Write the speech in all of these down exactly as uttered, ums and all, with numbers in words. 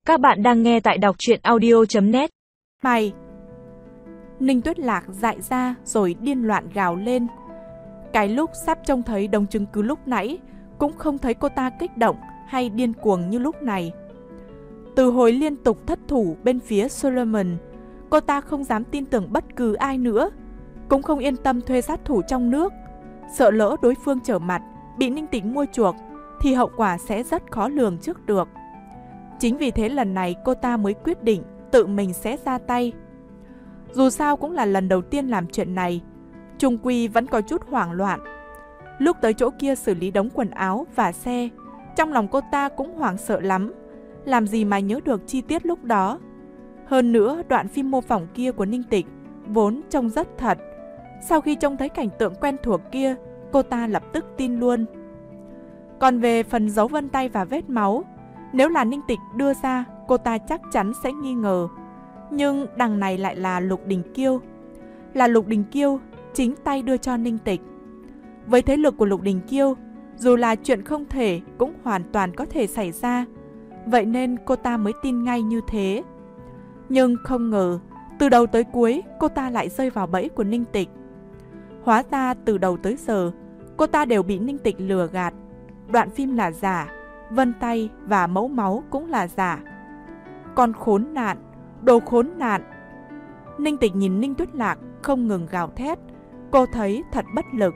Các bạn đang nghe tại đọc truyện audio chấm net. Mày! Ninh Tuyết Lạc dại ra rồi điên loạn gào lên. Cái lúc sắp trông thấy đồng chứng cứ lúc nãy cũng không thấy cô ta kích động hay điên cuồng như lúc này. Từ hồi liên tục thất thủ bên phía Solomon, cô ta không dám tin tưởng bất cứ ai nữa, cũng không yên tâm thuê sát thủ trong nước. Sợ lỡ đối phương trở mặt, bị Ninh Tịch mua chuộc thì hậu quả sẽ rất khó lường trước được. Chính vì thế lần này cô ta mới quyết định tự mình sẽ ra tay. Dù sao cũng là lần đầu tiên làm chuyện này, chung quy vẫn có chút hoảng loạn. Lúc tới chỗ kia xử lý đống quần áo và xe, trong lòng cô ta cũng hoảng sợ lắm, làm gì mà nhớ được chi tiết lúc đó. Hơn nữa đoạn phim mô phỏng kia của Ninh Tịch vốn trông rất thật. Sau khi trông thấy cảnh tượng quen thuộc kia, cô ta lập tức tin luôn. Còn về phần dấu vân tay và vết máu, nếu là Ninh Tịch đưa ra, cô ta chắc chắn sẽ nghi ngờ. Nhưng đằng này lại là Lục Đình Kiêu. Là Lục Đình Kiêu chính tay đưa cho Ninh Tịch. Với thế lực của Lục Đình Kiêu, dù là chuyện không thể cũng hoàn toàn có thể xảy ra. Vậy nên cô ta mới tin ngay như thế. Nhưng không ngờ, từ đầu tới cuối cô ta lại rơi vào bẫy của Ninh Tịch. Hóa ra từ đầu tới giờ, cô ta đều bị Ninh Tịch lừa gạt. Đoạn phim là giả, vân tay và mẫu máu cũng là giả. Con khốn nạn, đồ khốn nạn! Ninh Tịch nhìn Ninh Tuyết Lạc không ngừng gào thét. Cô thấy thật bất lực.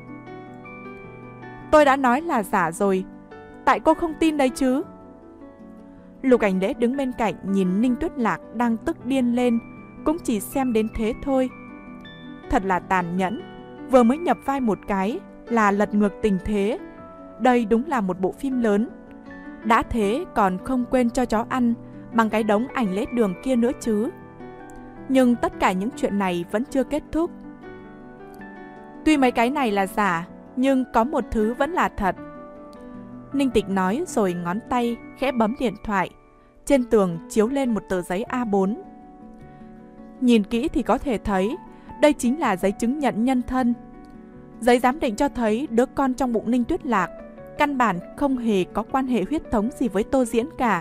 Tôi đã nói là giả rồi, tại cô không tin đấy chứ? Lục Ảnh Lễ đứng bên cạnh nhìn Ninh Tuyết Lạc đang tức điên lên, cũng chỉ xem đến thế thôi. Thật là tàn nhẫn, vừa mới nhập vai một cái là lật ngược tình thế. Đây đúng là một bộ phim lớn. Đã thế còn không quên cho chó ăn bằng cái đống ảnh lết đường kia nữa chứ. Nhưng tất cả những chuyện này vẫn chưa kết thúc. Tuy mấy cái này là giả, nhưng có một thứ vẫn là thật. Ninh Tịch nói rồi ngón tay khẽ bấm điện thoại. Trên tường chiếu lên một tờ giấy A bốn. Nhìn kỹ thì có thể thấy đây chính là giấy chứng nhận nhân thân. Giấy giám định cho thấy đứa con trong bụng Ninh Tuyết Lạc căn bản không hề có quan hệ huyết thống gì với Tô Diễn cả.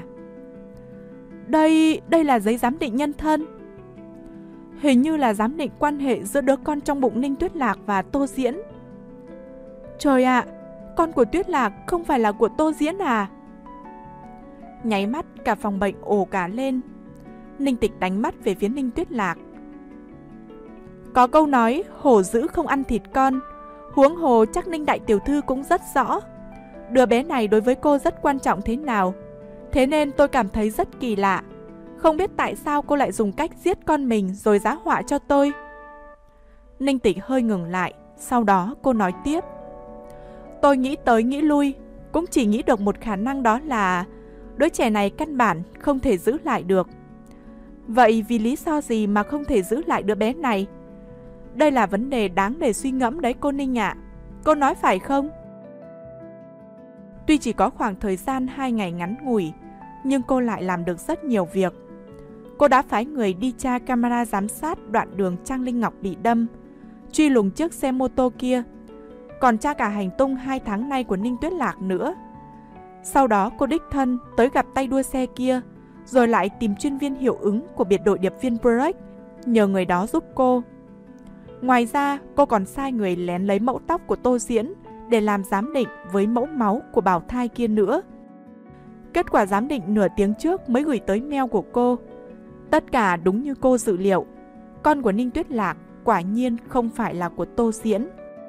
Đây, đây là giấy giám định nhân thân. Hình như là giám định quan hệ giữa đứa con trong bụng Ninh Tuyết Lạc và Tô Diễn. Trời ạ, con của Tuyết Lạc không phải là của Tô Diễn à? Nháy mắt cả phòng bệnh ồ cả lên. Ninh Tịch đánh mắt về phía Ninh Tuyết Lạc. Có câu nói hổ dữ không ăn thịt con, huống hồ chắc Ninh đại tiểu thư cũng rất rõ đứa bé này đối với cô rất quan trọng thế nào. Thế nên tôi cảm thấy rất kỳ lạ. Không biết tại sao cô lại dùng cách giết con mình rồi giá họa cho tôi. Ninh Tịch hơi ngừng lại, sau đó cô nói tiếp. Tôi nghĩ tới nghĩ lui, cũng chỉ nghĩ được một khả năng, đó là đứa trẻ này căn bản không thể giữ lại được. Vậy vì lý do gì mà không thể giữ lại đứa bé này? Đây là vấn đề đáng để suy ngẫm đấy cô Ninh ạ. Cô nói phải không? Tuy chỉ có khoảng thời gian hai ngày ngắn ngủi, nhưng cô lại làm được rất nhiều việc. Cô đã phái người đi tra camera giám sát đoạn đường Trang Linh Ngọc bị đâm, truy lùng chiếc xe mô tô kia, còn tra cả hành tung hai tháng nay của Ninh Tuyết Lạc nữa. Sau đó cô đích thân tới gặp tay đua xe kia, rồi lại tìm chuyên viên hiệu ứng của biệt đội điệp viên Break, nhờ người đó giúp cô. Ngoài ra, cô còn sai người lén lấy mẫu tóc của Tô Diễn để làm giám định với mẫu máu của bào thai kia nữa. Kết quả giám định nửa tiếng trước mới gửi tới mail của cô. Tất cả đúng như cô dự liệu. Con của Ninh Tuyết Lạc quả nhiên không phải là của Tô Diễn.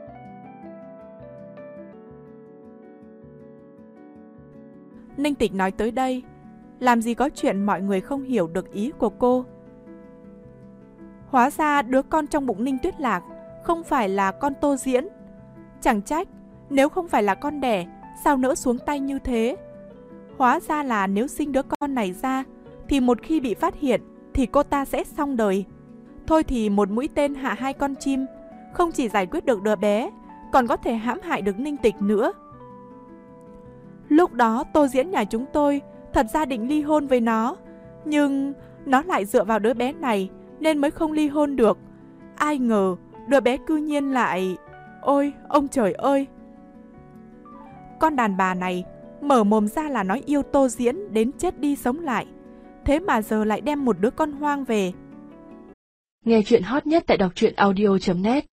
Ninh Tịch nói tới đây, làm gì có chuyện mọi người không hiểu được ý của cô. Hóa ra đứa con trong bụng Ninh Tuyết Lạc không phải là con Tô Diễn. Chẳng trách, nếu không phải là con đẻ, sao nỡ xuống tay như thế. Hóa ra là nếu sinh đứa con này ra, thì một khi bị phát hiện, thì cô ta sẽ xong đời. Thôi thì một mũi tên hạ hai con chim, không chỉ giải quyết được đứa bé, còn có thể hãm hại được Ninh Tịch nữa. Lúc đó Tô Diễn nhà chúng tôi thật ra định ly hôn với nó, nhưng nó lại dựa vào đứa bé này nên mới không ly hôn được. Ai ngờ đứa bé cư nhiên lại... Ôi, ông trời ơi! Con đàn bà này mở mồm ra là nói yêu Tô Diễn đến chết đi sống lại. thế mà giờ lại đem một đứa con hoang về. Nghe chuyện hot nhất tại đọc truyện audio chấm net.